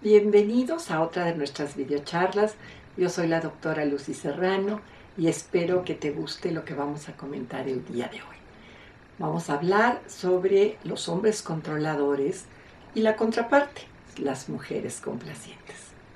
Bienvenidos a otra de nuestras videocharlas. Yo soy la doctora Lucy Serrano y espero que te guste lo que vamos a comentar el día de hoy. Vamos a hablar sobre los hombres controladores y la contraparte, las mujeres complacientes.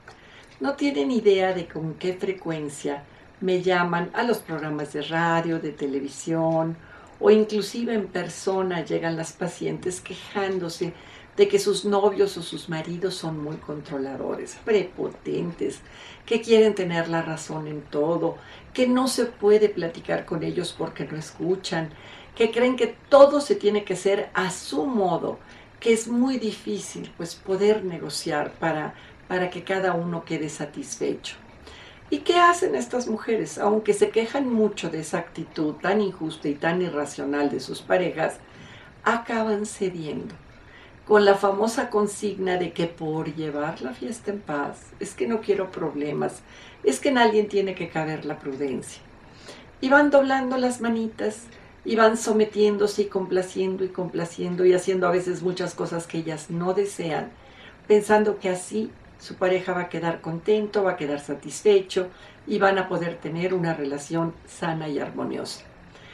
No tienen idea de con qué frecuencia me llaman a los programas de radio, de televisión o inclusive en persona llegan las pacientes quejándose de que sus novios o sus maridos son muy controladores, prepotentes, que quieren tener la razón en todo, que no se puede platicar con ellos porque no escuchan, que creen que todo se tiene que hacer a su modo, que es muy difícil pues poder negociar para que cada uno quede satisfecho. ¿Y qué hacen estas mujeres? Aunque se quejan mucho de esa actitud tan injusta y tan irracional de sus parejas, acaban cediendo con la famosa consigna de que por llevar la fiesta en paz, es que no quiero problemas, es que en alguien tiene que caber la prudencia. Y van doblando las manitas, y van sometiéndose y complaciendo y haciendo a veces muchas cosas que ellas no desean, pensando que así su pareja va a quedar contento, va a quedar satisfecho y van a poder tener una relación sana y armoniosa.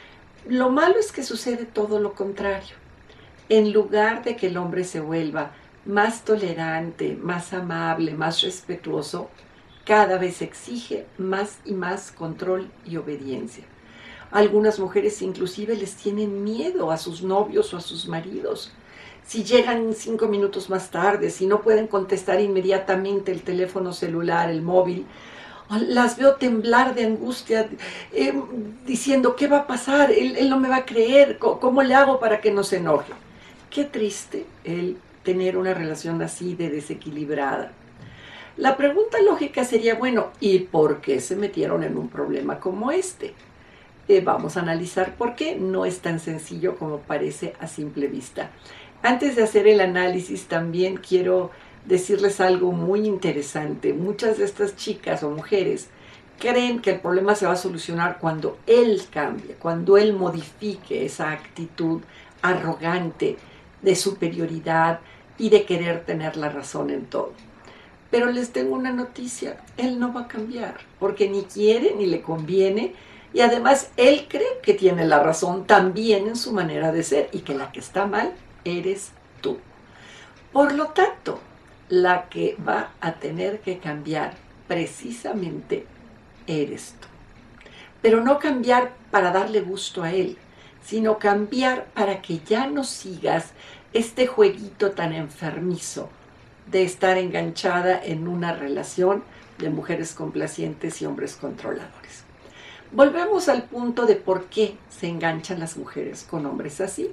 Lo malo es que sucede todo lo contrario. En lugar de que el hombre se vuelva más tolerante, más amable, más respetuoso, cada vez exige más y más control y obediencia. Algunas mujeres inclusive les tienen miedo a sus novios o a sus maridos. Si llegan 5 minutos más tarde, si no pueden contestar inmediatamente el teléfono celular, el móvil, las veo temblar de angustia, diciendo, ¿qué va a pasar? Él no me va a creer, ¿cómo le hago para que no se enoje? Qué triste el tener una relación así de desequilibrada. La pregunta lógica sería, bueno, ¿y por qué se metieron en un problema como este? Vamos a analizar por qué. No es tan sencillo como parece a simple vista. Antes de hacer el análisis, también quiero decirles algo muy interesante. Muchas de estas chicas o mujeres creen que el problema se va a solucionar cuando él cambie, cuando él modifique esa actitud arrogante, de superioridad y de querer tener la razón en todo. Pero les tengo una noticia, él no va a cambiar, porque ni quiere ni le conviene, y además él cree que tiene la razón también en su manera de ser, y que la que está mal eres tú. Por lo tanto, la que va a tener que cambiar precisamente eres tú. Pero no cambiar para darle gusto a él, sino cambiar para que ya no sigas este jueguito tan enfermizo de estar enganchada en una relación de mujeres complacientes y hombres controladores. Volvemos al punto de por qué se enganchan las mujeres con hombres así.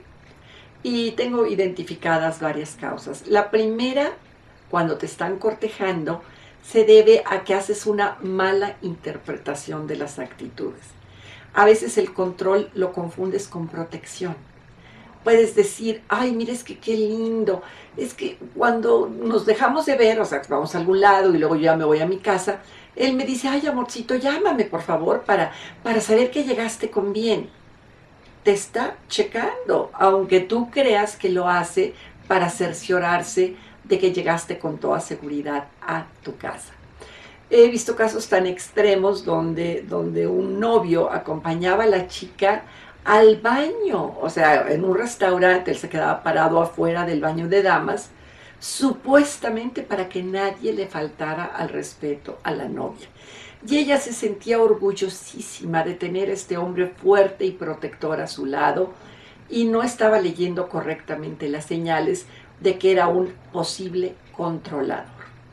Y tengo identificadas varias causas. La primera, cuando te están cortejando, se debe a que haces una mala interpretación de las actitudes. A veces el control lo confundes con protección. Puedes decir, ay, mira, es que qué lindo. Es que cuando nos dejamos de ver, o sea, vamos a algún lado y luego yo ya me voy a mi casa, él me dice, ay, amorcito, llámame, por favor, para saber que llegaste con bien. Te está checando, aunque tú creas que lo hace para cerciorarse de que llegaste con toda seguridad a tu casa. He visto casos tan extremos donde un novio acompañaba a la chica al baño, o sea, en un restaurante, él se quedaba parado afuera del baño de damas, supuestamente para que nadie le faltara al respeto a la novia. Y ella se sentía orgullosísima de tener a este hombre fuerte y protector a su lado, y no estaba leyendo correctamente las señales de que era un posible controlador.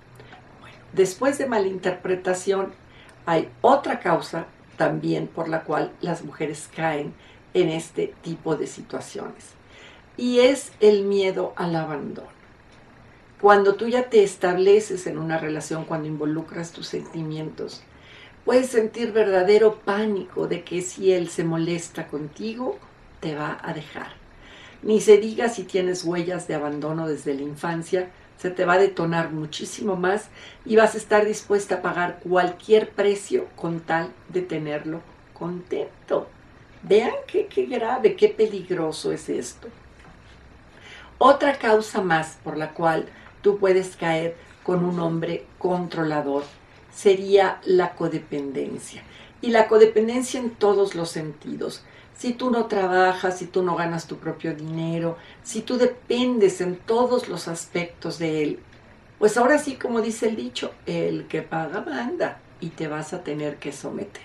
Después de malinterpretación, hay otra causa también por la cual las mujeres caen en este tipo de situaciones. Y es el miedo al abandono. Cuando tú ya te estableces en una relación, cuando involucras tus sentimientos, puedes sentir verdadero pánico de que si él se molesta contigo, te va a dejar. Ni se diga si tienes huellas de abandono desde la infancia, se te va a detonar muchísimo más y vas a estar dispuesta a pagar cualquier precio con tal de tenerlo contento. Vean qué grave, qué peligroso es esto. Otra causa más por la cual tú puedes caer con un hombre controlador. Sería la codependencia. Y la codependencia en todos los sentidos. Si tú no trabajas, si tú no ganas tu propio dinero, si tú dependes en todos los aspectos de él, pues ahora sí, como dice el dicho, el que paga manda y te vas a tener que someter.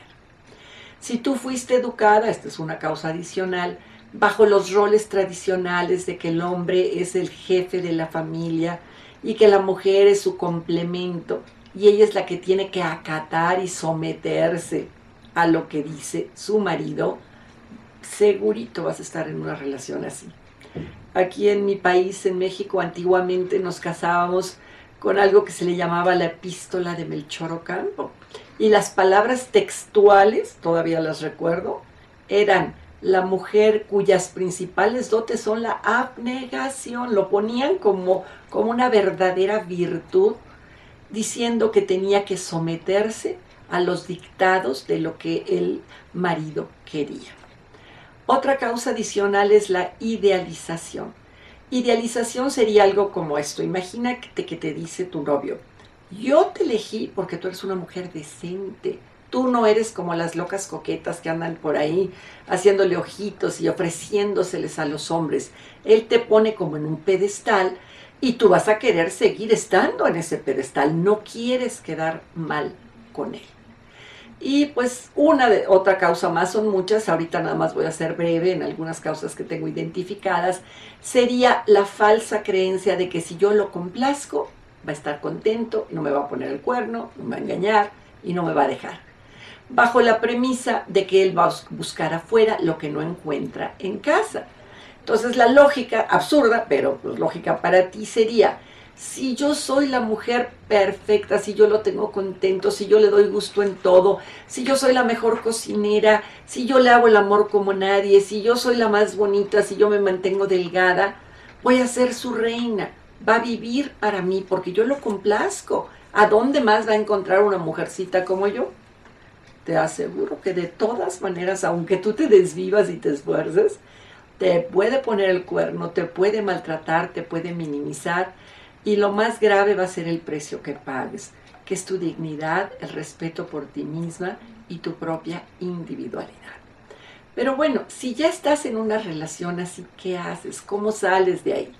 Si tú fuiste educada, esta es una causa adicional, bajo los roles tradicionales de que el hombre es el jefe de la familia y que la mujer es su complemento y ella es la que tiene que acatar y someterse a lo que dice su marido, segurito vas a estar en una relación así. Aquí en mi país, en México, antiguamente nos casábamos con algo que se le llamaba la epístola de Melchor Ocampo. Y las palabras textuales, todavía las recuerdo, eran la mujer cuyas principales dotes son la abnegación. Lo ponían como una verdadera virtud, diciendo que tenía que someterse a los dictados de lo que el marido quería. Otra causa adicional es la idealización. Idealización sería algo como esto. Imagínate que te dice tu novio: yo te elegí porque tú eres una mujer decente. Tú no eres como las locas coquetas que andan por ahí haciéndole ojitos y ofreciéndoseles a los hombres. Él te pone como en un pedestal y tú vas a querer seguir estando en ese pedestal. No quieres quedar mal con él. Y pues otra causa más, son muchas, ahorita nada más voy a ser breve en algunas causas que tengo identificadas, sería la falsa creencia de que si yo lo complazco, va a estar contento, no me va a poner el cuerno, no me va a engañar y no me va a dejar. Bajo la premisa de que él va a buscar afuera lo que no encuentra en casa. Entonces la lógica, absurda, pero pues lógica para ti, sería: si yo soy la mujer perfecta, si yo lo tengo contento, si yo le doy gusto en todo, si yo soy la mejor cocinera, si yo le hago el amor como nadie, si yo soy la más bonita, si yo me mantengo delgada, voy a ser su reina, va a vivir para mí porque yo lo complazco. ¿A dónde más va a encontrar una mujercita como yo? Te aseguro que de todas maneras, aunque tú te desvivas y te esfuerces, te puede poner el cuerno, te puede maltratar, te puede minimizar. Y lo más grave va a ser el precio que pagues, que es tu dignidad, el respeto por ti misma y tu propia individualidad. Pero bueno, si ya estás en una relación así, ¿qué haces? ¿Cómo sales de ahí?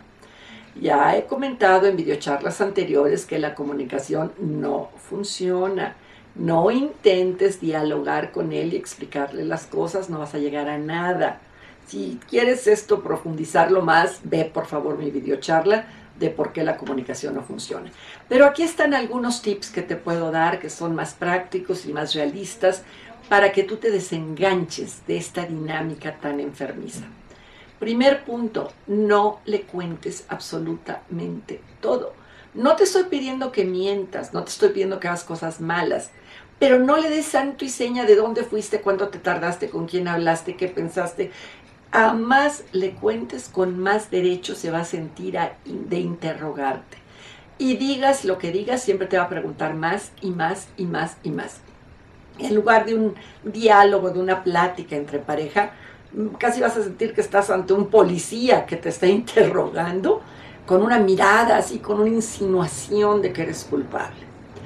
Ya he comentado en videocharlas anteriores que la comunicación no funciona. No intentes dialogar con él y explicarle las cosas, no vas a llegar a nada. Si quieres esto profundizarlo más, ve por favor mi videocharla de por qué la comunicación no funciona. Pero aquí están algunos tips que te puedo dar que son más prácticos y más realistas para que tú te desenganches de esta dinámica tan enfermiza. Primer punto, no le cuentes absolutamente todo. No te estoy pidiendo que mientas, no te estoy pidiendo que hagas cosas malas, pero no le des santo y seña de dónde fuiste, cuánto te tardaste, con quién hablaste, qué pensaste. A más le cuentes, con más derecho se va a sentir de interrogarte. Y digas lo que digas, siempre te va a preguntar más y más y más y más. En lugar de un diálogo, de una plática entre pareja, casi vas a sentir que estás ante un policía que te está interrogando con una mirada así, con una insinuación de que eres culpable.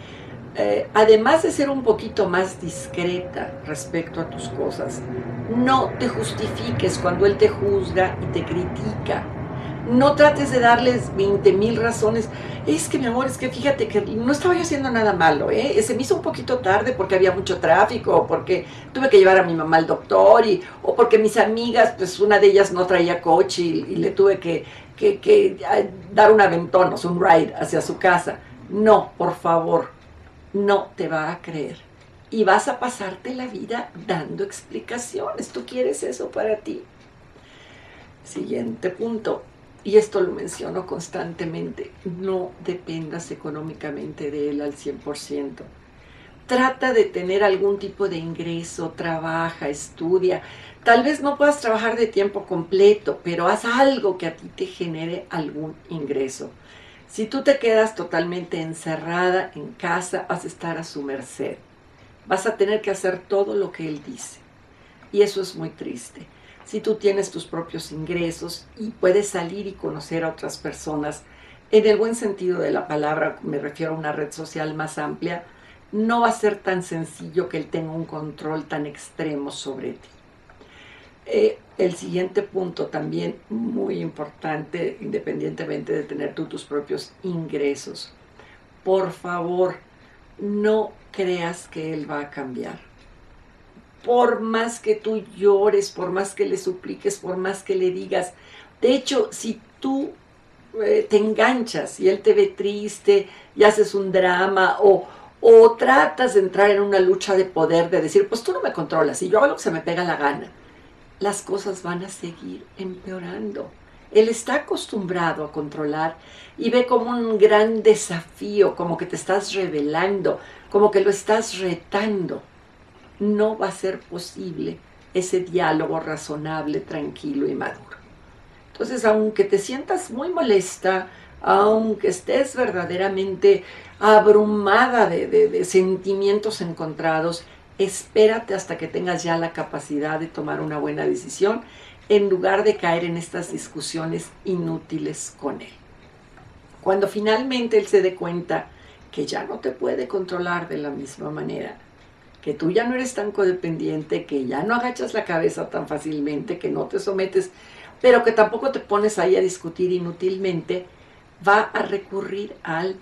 Además de ser un poquito más discreta respecto a tus cosas, no te justifiques cuando él te juzga y te critica. No trates de darles 20,000 razones. Es que mi amor, es que fíjate que no estaba yo haciendo nada malo, se me hizo un poquito tarde porque había mucho tráfico, o porque tuve que llevar a mi mamá al doctor, o porque mis amigas, pues una de ellas no traía coche y le tuve que dar un aventón, o sea, un ride hacia su casa. No, por favor, no te va a creer. Y vas a pasarte la vida dando explicaciones. ¿Tú quieres eso para ti? Siguiente punto. Y esto lo menciono constantemente: no dependas económicamente de él al 100%. Trata de tener algún tipo de ingreso, trabaja, estudia. Tal vez no puedas trabajar de tiempo completo, pero haz algo que a ti te genere algún ingreso. Si tú te quedas totalmente encerrada en casa, vas a estar a su merced. Vas a tener que hacer todo lo que él dice. Y eso es muy triste. Si tú tienes tus propios ingresos y puedes salir y conocer a otras personas, en el buen sentido de la palabra, me refiero a una red social más amplia, no va a ser tan sencillo que él tenga un control tan extremo sobre ti. El siguiente punto también muy importante, independientemente de tener tú tus propios ingresos. Por favor, no creas que él va a cambiar. Por más que tú llores, por más que le supliques, por más que le digas. De hecho, si tú te enganchas y él te ve triste y haces un drama o tratas de entrar en una lucha de poder, de decir, pues tú no me controlas y yo hago lo que se me pega la gana, las cosas van a seguir empeorando. Él está acostumbrado a controlar y ve como un gran desafío, como que te estás rebelando, como que lo estás retando. No va a ser posible ese diálogo razonable, tranquilo y maduro. Entonces, aunque te sientas muy molesta, aunque estés verdaderamente abrumada de sentimientos encontrados, espérate hasta que tengas ya la capacidad de tomar una buena decisión en lugar de caer en estas discusiones inútiles con él. Cuando finalmente él se dé cuenta que ya no te puede controlar de la misma manera, que tú ya no eres tan codependiente, que ya no agachas la cabeza tan fácilmente, que no te sometes, pero que tampoco te pones ahí a discutir inútilmente, va a recurrir al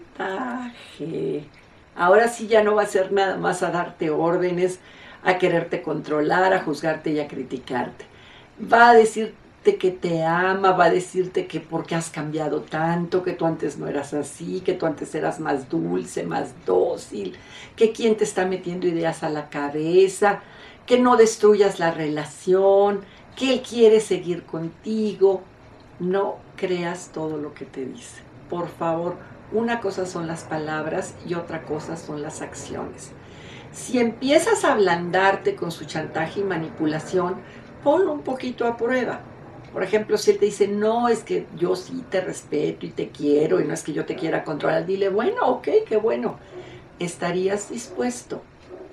chantaje. Ahora sí ya no va a ser nada más a darte órdenes, a quererte controlar, a juzgarte y a criticarte. Va a decirte que te ama, va a decirte que por qué has cambiado tanto, que tú antes no eras así, que tú antes eras más dulce, más dócil, que quién te está metiendo ideas a la cabeza, que no destruyas la relación, que él quiere seguir contigo. No creas todo lo que te dice. Por favor, una cosa son las palabras y otra cosa son las acciones. Si empiezas a ablandarte con su chantaje y manipulación, ponlo un poquito a prueba. Por ejemplo, si él te dice, no, es que yo sí te respeto y te quiero y no es que yo te quiera controlar, dile, bueno, ok, qué bueno. ¿Estarías dispuesto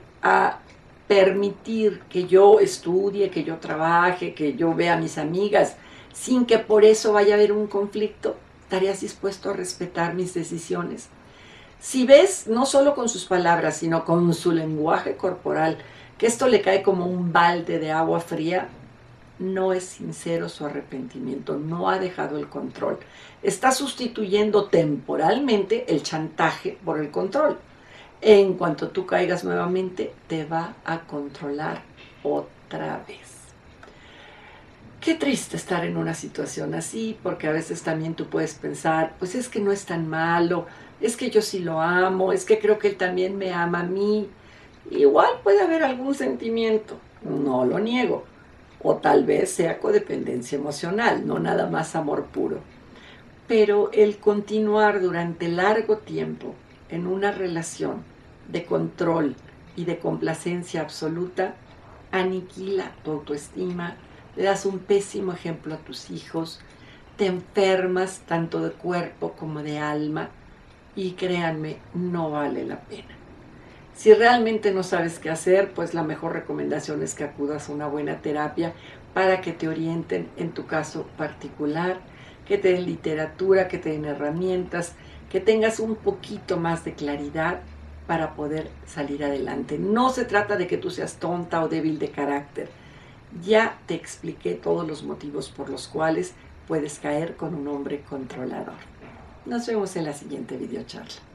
a permitir que yo estudie, que yo trabaje, que yo vea a mis amigas, sin que por eso vaya a haber un conflicto? ¿Estarías dispuesto a respetar mis decisiones? Si ves, no solo con sus palabras, sino con su lenguaje corporal, que esto le cae como un balde de agua fría, no es sincero su arrepentimiento, no ha dejado el control. Está sustituyendo temporalmente el chantaje por el control. En cuanto tú caigas nuevamente, te va a controlar otra vez. Qué triste estar en una situación así, porque a veces también tú puedes pensar, pues es que no es tan malo, es que yo sí lo amo, es que creo que él también me ama a mí. Igual puede haber algún sentimiento, no lo niego, o tal vez sea codependencia emocional, no nada más amor puro. Pero el continuar durante largo tiempo en una relación de control y de complacencia absoluta aniquila tu autoestima, le das un pésimo ejemplo a tus hijos, te enfermas tanto de cuerpo como de alma y créanme, no vale la pena. Si realmente no sabes qué hacer, pues la mejor recomendación es que acudas a una buena terapia para que te orienten en tu caso particular, que te den literatura, que te den herramientas, que tengas un poquito más de claridad para poder salir adelante. No se trata de que tú seas tonta o débil de carácter. Ya te expliqué todos los motivos por los cuales puedes caer con un hombre controlador. Nos vemos en la siguiente videocharla.